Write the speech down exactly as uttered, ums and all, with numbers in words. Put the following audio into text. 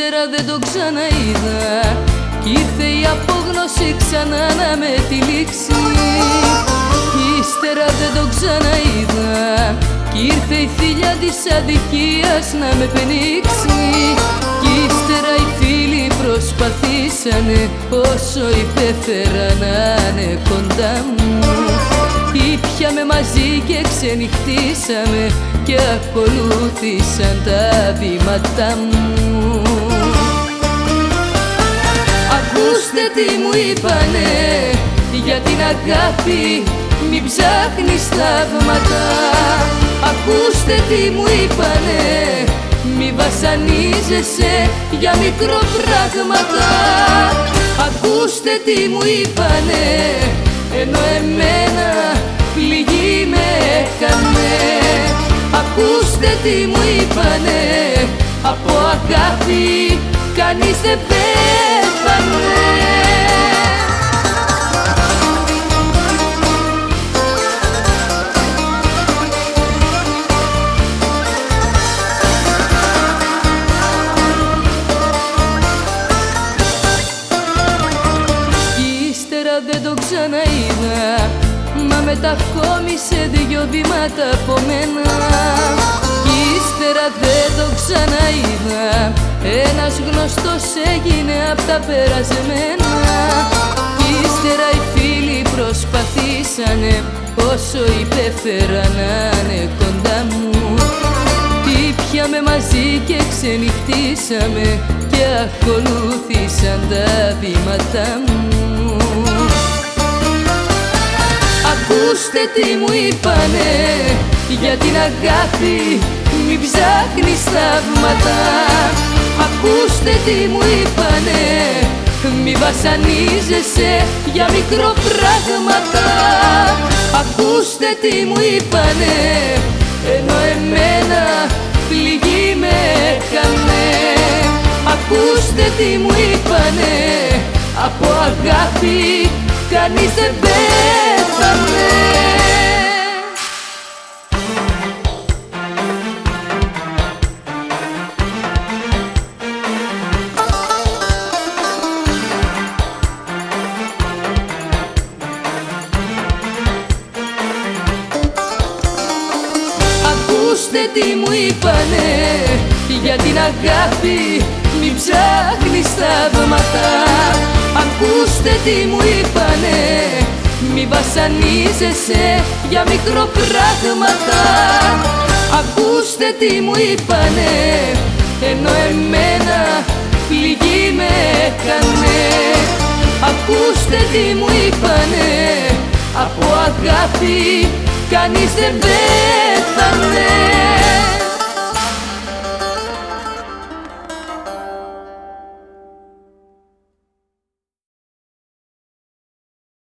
ύστερα δεν το ξαναείδα κι ήρθε η απόγνωση ξανά να με τυλίξει. Ύστερα δεν το ξαναείδα κι ήρθε η θηλιά της αδικίας να με πενίξει. Κι ύστερα οι φίλοι προσπαθήσανε όσο υπέφερα να είναι κοντά μου. Ήπιαμε μαζί και ξενυχτήσαμε και ακολούθησαν τα βήματά μου. Ακούστε τι μου είπανε για την αγάπη, μην ψάχνεις θαύματα. Ακούστε τι μου είπανε, μη βασανίζεσαι για μικροπράγματα. Ακούστε τι μου είπανε, ενώ εμένα πληγή με έκανε. Ακούστε τι μου είπανε, από αγάπη κανείς δεν πέθανε. Δεν το ξαναείδα, μα μετακόμισε δυο βήματα από μένα. Κι ύστερα δεν το ξαναείδα, ένας γνωστός έγινε απ' τα περασμένα. Κι ύστερα οι φίλοι προσπαθήσανε όσο υπέφερα να είναι κοντά μου. Ήπιαμε μαζί και ξενυχτήσαμε και ακολούθησαν τα βήματά μου. Ακούστε τι μου είπανε για την αγάπη, μην ψάχνεις θαύματα. Ακούστε τι μου είπανε, μη βασανίζεσαι για μικροπράγματα. Ακούστε τι μου είπανε, ενώ εμένα πληγή με έκανε. Ακούστε τι μου είπανε, από αγάπη κανείς δεν πέθανε. Ακούστε τι μου είπανε για την αγάπη, μην ψάχνεις θαύματα. Ακούστε τι μου είπανε, μη βασανίζεσαι για μικροπράγματα. Ακούστε τι μου είπανε, ενώ εμένα πληγή με έκανε. Ακούστε τι μου είπανε, από αγάπη κανείς δεν πέθανε.